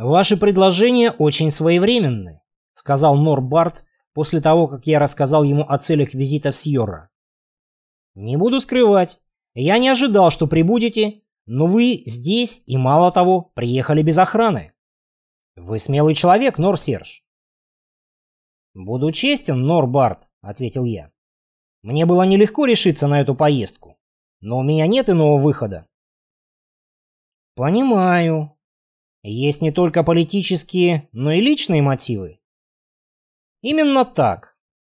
«Ваши предложения очень своевременны», — сказал Норбарт после того, как я рассказал ему о целях визита в Сьорра. «Не буду скрывать, я не ожидал, что прибудете, но вы здесь и, мало того, приехали без охраны. Вы смелый человек, Нор-Серж». «Буду честен, Норбарт», — ответил я. «Мне было нелегко решиться на эту поездку, но у меня нет иного выхода». «Понимаю. Есть не только политические, но и личные мотивы». «Именно так.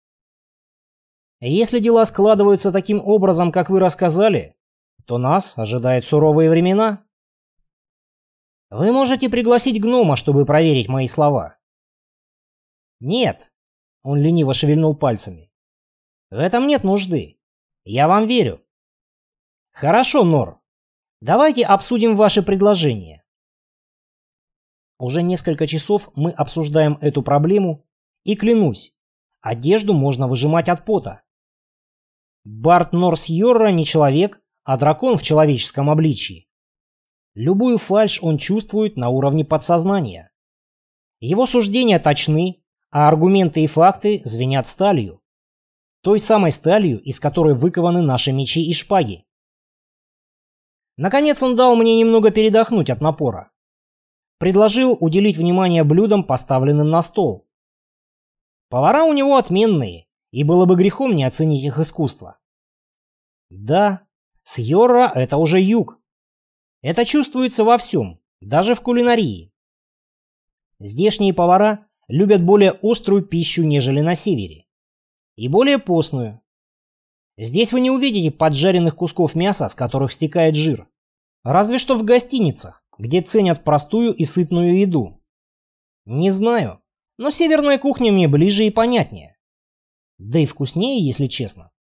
Если дела складываются таким образом, как вы рассказали, то нас ожидают суровые времена. Вы можете пригласить гнома, чтобы проверить мои слова». «Нет», — он лениво шевельнул пальцами. «В этом нет нужды. Я вам верю». «Хорошо, Нор. Давайте обсудим ваши предложения». Уже несколько часов мы обсуждаем эту проблему, и клянусь, одежду можно выжимать от пота. Барт Нор-Сьорра не человек, а дракон в человеческом обличии. Любую фальшь он чувствует на уровне подсознания. Его суждения точны, а аргументы и факты звенят сталью. Той самой сталью, из которой выкованы наши мечи и шпаги. Наконец он дал мне немного передохнуть от напора. Предложил уделить внимание блюдам, поставленным на стол. Повара у него отменные, и было бы грехом не оценить их искусство. Да, Сьорра — это уже юг. Это чувствуется во всем, даже в кулинарии. Здешние повара любят более острую пищу, нежели на севере. И более постную. Здесь вы не увидите поджаренных кусков мяса, с которых стекает жир. Разве что в гостиницах, где ценят простую и сытную еду. Не знаю, но северная кухня мне ближе и понятнее. Да и вкуснее, если честно.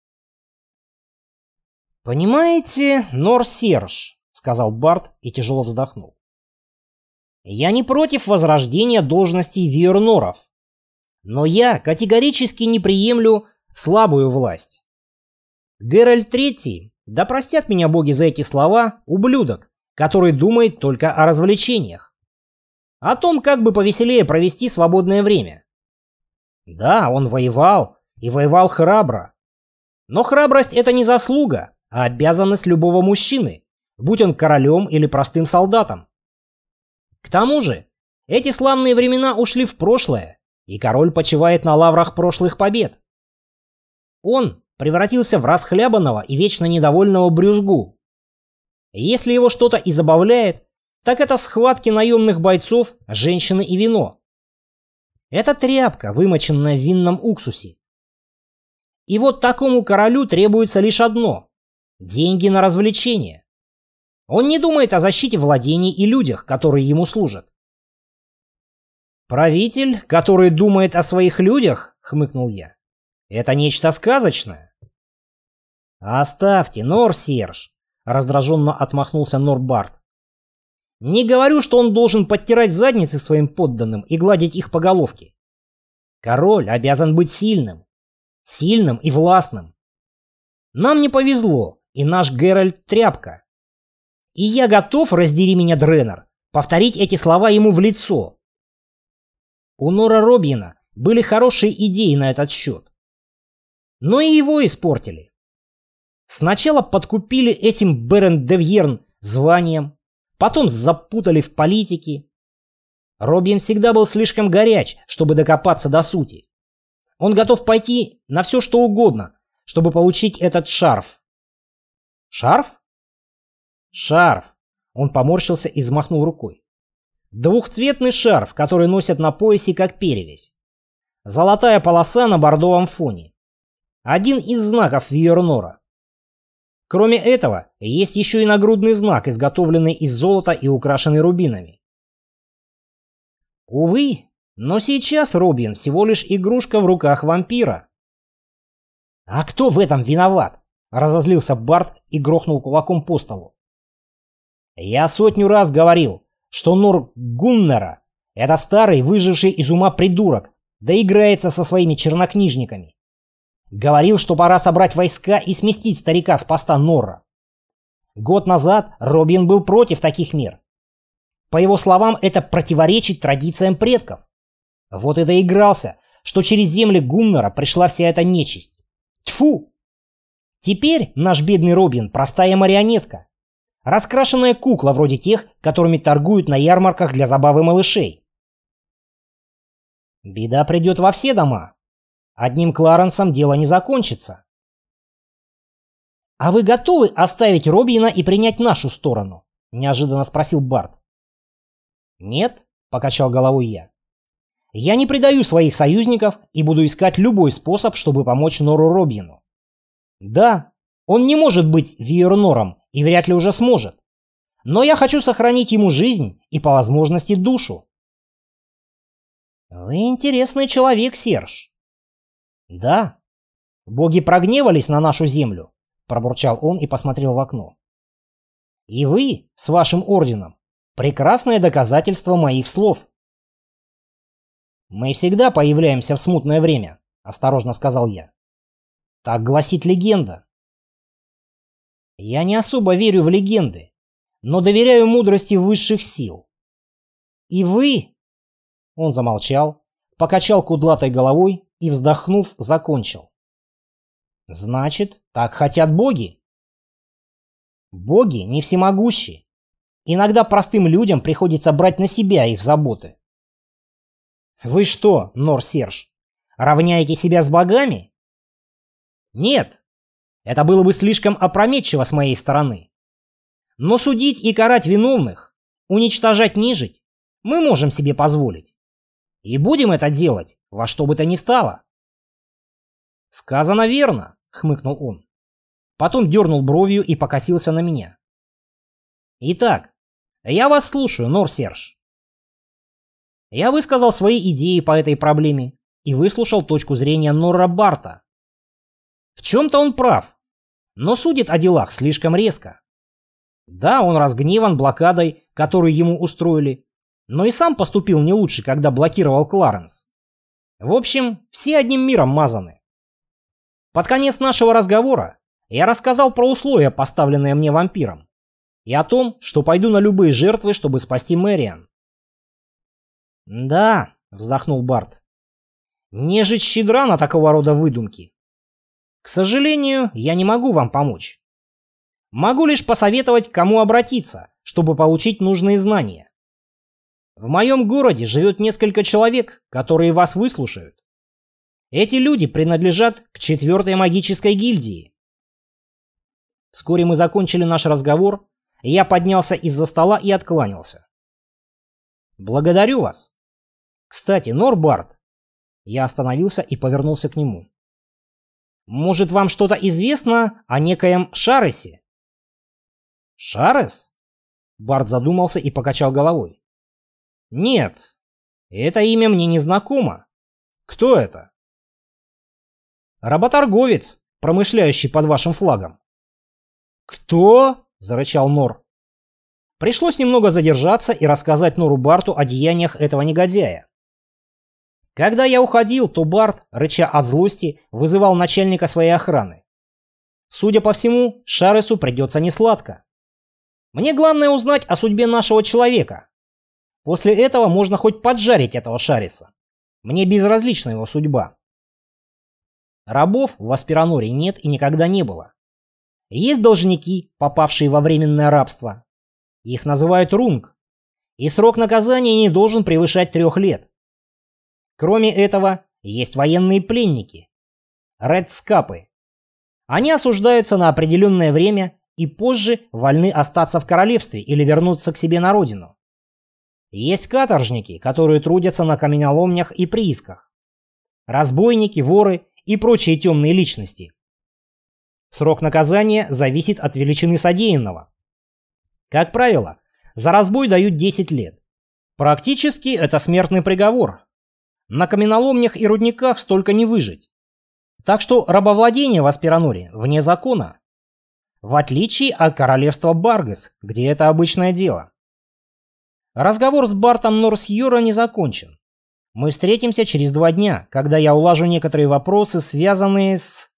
«Понимаете, Нор-Серж», — сказал Барт и тяжело вздохнул. «Я не против возрождения должностей виерноров, но я категорически не приемлю слабую власть. Геральт III, да простят меня боги за эти слова, ублюдок, который думает только о развлечениях. О том, как бы повеселее провести свободное время. Да, он воевал, и воевал храбро. Но храбрость — это не заслуга, а обязанность любого мужчины, будь он королем или простым солдатом. К тому же, эти славные времена ушли в прошлое, и король почивает на лаврах прошлых побед. Он превратился в расхлябанного и вечно недовольного брюзгу. Если его что-то и забавляет, так это схватки наемных бойцов, женщины и вино. Это тряпка, вымоченная в винном уксусе. И вот такому королю требуется лишь одно – деньги на развлечения. Он не думает о защите владений и людях, которые ему служат. «Правитель, который думает о своих людях?» – хмыкнул я. «Это нечто сказочное». «Оставьте, Нор-Серж», — раздраженно отмахнулся Норбарт. «Не говорю, что он должен подтирать задницы своим подданным и гладить их по головке. Король обязан быть сильным. Сильным и властным. Нам не повезло, и наш Геральт тряпка. И я готов, раздери меня, Дреннер, повторить эти слова ему в лицо. У Нора Робьена были хорошие идеи на этот счет. Но и его испортили. Сначала подкупили этим Берен де Вьерн званием, потом запутали в политике. Робьен всегда был слишком горяч, чтобы докопаться до сути. Он готов пойти на все, что угодно, чтобы получить этот шарф. Шарф? Шарф. Он поморщился и взмахнул рукой. Двухцветный шарф, который носят на поясе как перевязь. Золотая полоса на бордовом фоне. Один из знаков Виернора. Кроме этого, есть еще и нагрудный знак, изготовленный из золота и украшенный рубинами. Увы, но сейчас Робьен всего лишь игрушка в руках вампира. «А кто в этом виноват?» — разозлился Барт и грохнул кулаком по столу. «Я 100 раз говорил, что Нор Гуннера — это старый, выживший из ума придурок, да играется со своими чернокнижниками. Говорил, что пора собрать войска и сместить старика с поста Норра. Год назад Робьен был против таких мер. По его словам, это противоречит традициям предков. Вот и доигрался, что через земли Гуннера пришла вся эта нечисть. Тьфу! Теперь наш бедный Робин простая марионетка. Раскрашенная кукла вроде тех, которыми торгуют на ярмарках для забавы малышей. Беда придет во все дома. Одним Кларенсом дело не закончится. «А вы готовы оставить Робина и принять нашу сторону?» — неожиданно спросил Барт. «Нет», — покачал головой я. «Я не предаю своих союзников и буду искать любой способ, чтобы помочь Нору Робину. Да, он не может быть Виернором и вряд ли уже сможет. Но я хочу сохранить ему жизнь и по возможности душу». «Вы интересный человек, Серж». «Да, боги прогневались на нашу землю», — пробурчал он и посмотрел в окно. «И вы с вашим орденом прекрасное доказательство моих слов». «Мы всегда появляемся в смутное время», — осторожно сказал я. «Так гласит легенда». «Я не особо верю в легенды, но доверяю мудрости высших сил. И вы...» Он замолчал, покачал кудлатой головой и, вздохнув, закончил. «Значит, так хотят боги?» «Боги не всемогущи. Иногда простым людям приходится брать на себя их заботы». «Вы что, Нор-Серж, равняете себя с богами?» «Нет, это было бы слишком опрометчиво с моей стороны. Но судить и карать виновных, уничтожать нежить мы можем себе позволить. И будем это делать во что бы то ни стало». «Сказано верно», — хмыкнул он. Потом дернул бровью и покосился на меня. «Итак, я вас слушаю, Нор-Серж». Я высказал свои идеи по этой проблеме и выслушал точку зрения Норра Барта. В чем-то он прав, но судит о делах слишком резко. Да, он разгневан блокадой, которую ему устроили, но и сам поступил не лучше, когда блокировал Кларенс. В общем, все одним миром мазаны. Под конец нашего разговора я рассказал про условия, поставленные мне вампиром, и о том, что пойду на любые жертвы, чтобы спасти Мэриан. «Да», — вздохнул Барт, — «нежить щедра на такого рода выдумки. К сожалению, я не могу вам помочь. Могу лишь посоветовать, к кому обратиться, чтобы получить нужные знания. В моем городе живет несколько человек, которые вас выслушают. Эти люди принадлежат к 4-й магической гильдии». Вскоре мы закончили наш разговор, и я поднялся из-за стола и откланялся. «Благодарю вас. Кстати, Норбарт...» Я остановился и повернулся к нему. «Может, вам что-то известно о некоем Шаресе?» «Шарес?» Барт задумался и покачал головой. «Нет, это имя мне не знакомо. Кто это?» «Работорговец, промышляющий под вашим флагом». «Кто?» — зарычал Нор. Пришлось немного задержаться и рассказать Нору Барту о деяниях этого негодяя. Когда я уходил, то Барт, рыча от злости, вызывал начальника своей охраны. Судя по всему, Шаресу придется несладко. Мне главное узнать о судьбе нашего человека. После этого можно хоть поджарить этого Шареса. Мне безразлична его судьба. Рабов в Аспираноре нет и никогда не было. Есть должники, попавшие во временное рабство. Их называют рунг, и срок наказания не должен превышать 3 лет. Кроме этого, есть военные пленники, редскапы. Они осуждаются на определенное время и позже вольны остаться в королевстве или вернуться к себе на родину. Есть каторжники, которые трудятся на каменоломнях и приисках, разбойники, воры и прочие темные личности. Срок наказания зависит от величины содеянного. Как правило, за разбой дают 10 лет. Практически это смертный приговор. На каменоломнях и рудниках столько не выжить. Так что рабовладение в Аспираноре вне закона. В отличие от королевства Баргас, где это обычное дело. Разговор с Бартом Норсьюра не закончен. Мы встретимся через 2 дня, когда я улажу некоторые вопросы, связанные с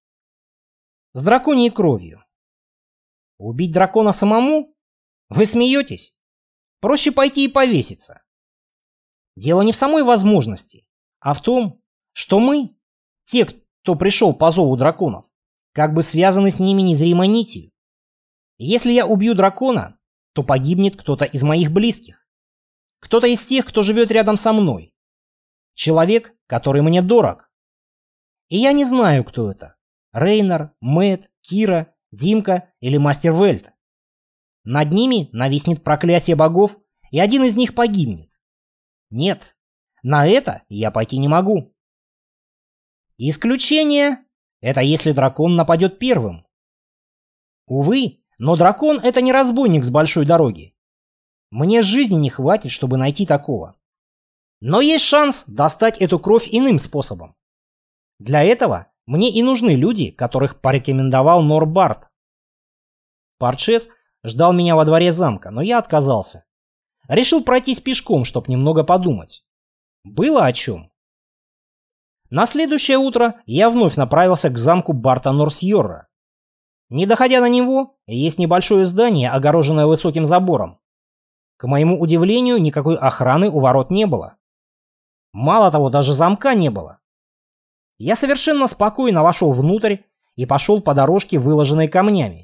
драконьей кровью. Убить дракона самому? Вы смеетесь? Проще пойти и повеситься. Дело не в самой возможности, а в том, что мы, те, кто пришел по зову драконов, как бы связаны с ними незримой нитью. Если я убью дракона, то погибнет кто-то из моих близких. Кто-то из тех, кто живет рядом со мной. Человек, который мне дорог. И я не знаю, кто это. Рейнер, Мэтт, Кира, Димка или Мастер Вельт. Над ними нависнет проклятие богов, и один из них погибнет. Нет, на это я пойти не могу. Исключение — это если дракон нападет первым. Увы, но дракон — это не разбойник с большой дороги. Мне жизни не хватит, чтобы найти такого. Но есть шанс достать эту кровь иным способом. Для этого мне и нужны люди, которых порекомендовал Норбарт. Парчес ждал меня во дворе замка, но я отказался. Решил пройтись пешком, чтобы немного подумать. Было о чем. На следующее утро я вновь направился к замку Барта Норсьорра. Не доходя до него, есть небольшое здание, огороженное высоким забором. К моему удивлению, никакой охраны у ворот не было. Мало того, даже замка не было. Я совершенно спокойно вошел внутрь и пошел по дорожке, выложенной камнями.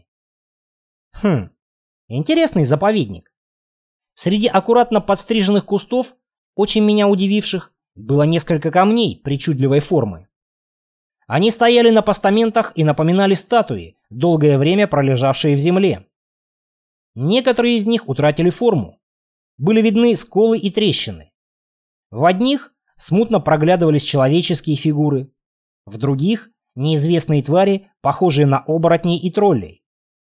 Интересный заповедник. Среди аккуратно подстриженных кустов, очень меня удививших, было несколько камней причудливой формы. Они стояли на постаментах и напоминали статуи, долгое время пролежавшие в земле. Некоторые из них утратили форму. Были видны сколы и трещины. В одних смутно проглядывались человеческие фигуры, в других — неизвестные твари, похожие на оборотней и троллей.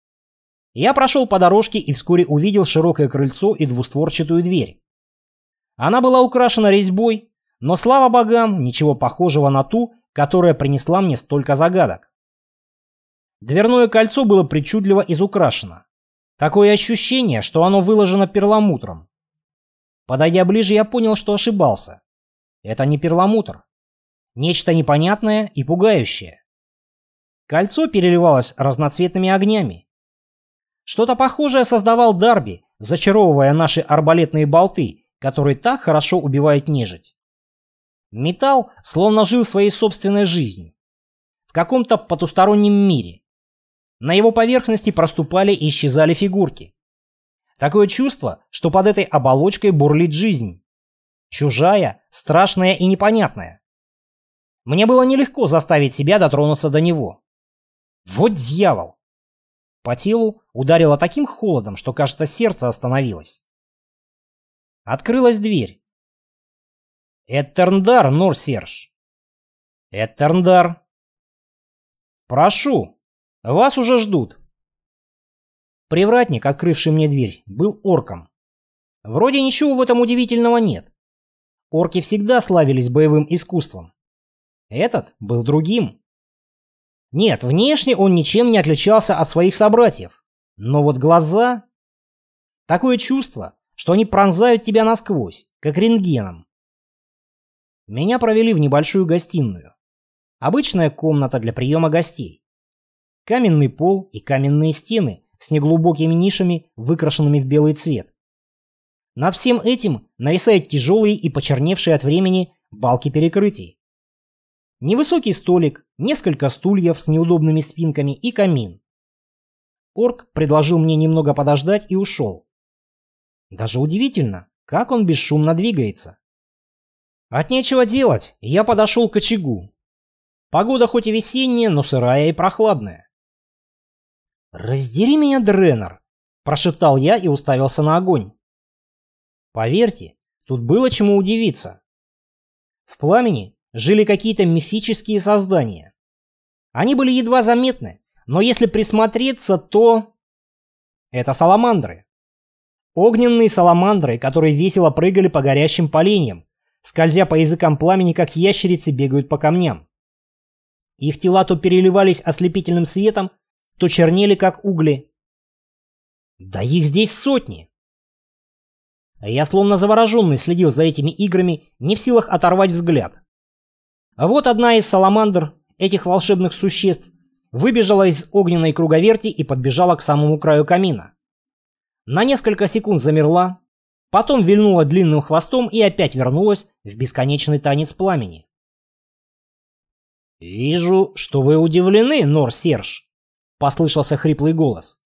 Я прошел по дорожке и вскоре увидел широкое крыльцо и двустворчатую дверь. Она была украшена резьбой, но, слава богам, ничего похожего на ту, которая принесла мне столько загадок. Дверное кольцо было причудливо изукрашено. Такое ощущение, что оно выложено перламутром. Подойдя ближе, я понял, что ошибался. Это не перламутр. Нечто непонятное и пугающее. Кольцо переливалось разноцветными огнями. Что-то похожее создавал Дарби, зачаровывая наши арбалетные болты, которые так хорошо убивают нежить. Металл словно жил своей собственной жизнью. В каком-то потустороннем мире. На его поверхности проступали и исчезали фигурки. Такое чувство, что под этой оболочкой бурлит жизнь. Чужая, страшная и непонятная. Мне было нелегко заставить себя дотронуться до него. Вот дьявол! По телу ударило таким холодом, что, кажется, сердце остановилось. Открылась дверь. Эттерндар, Норсерж. Эттерндар. Прошу, вас уже ждут. Привратник, открывший мне дверь, был орком. Вроде ничего в этом удивительного нет. Орки всегда славились боевым искусством. Этот был другим. Нет, внешне он ничем не отличался от своих собратьев. Но вот глаза... Такое чувство, что они пронзают тебя насквозь, как рентгеном. Меня провели в небольшую гостиную. Обычная комната для приема гостей. Каменный пол и каменные стены с неглубокими нишами, выкрашенными в белый цвет. Над всем этим нависают тяжелые и почерневшие от времени балки перекрытий. Невысокий столик, несколько стульев с неудобными спинками и камин. Орк предложил мне немного подождать и ушел. Даже удивительно, как он бесшумно двигается. От нечего делать, я подошел к очагу. Погода хоть и весенняя, но сырая и прохладная. «Раздери меня, Дренер!» – прошептал я и уставился на огонь. Поверьте, тут было чему удивиться. В пламени жили какие-то мифические создания. Они были едва заметны, но если присмотреться, то... Это саламандры. Огненные саламандры, которые весело прыгали по горящим поленьям, скользя по языкам пламени, как ящерицы бегают по камням. Их тела то переливались ослепительным светом, то чернели, как угли. Да их здесь сотни. Я словно завороженный следил за этими играми, не в силах оторвать взгляд. А вот одна из саламандр, этих волшебных существ, выбежала из огненной круговерти и подбежала к самому краю камина. На несколько секунд замерла, Потом вильнула длинным хвостом и опять вернулась в бесконечный танец пламени. «Вижу, что вы удивлены, Нор-Серж», — послышался хриплый голос.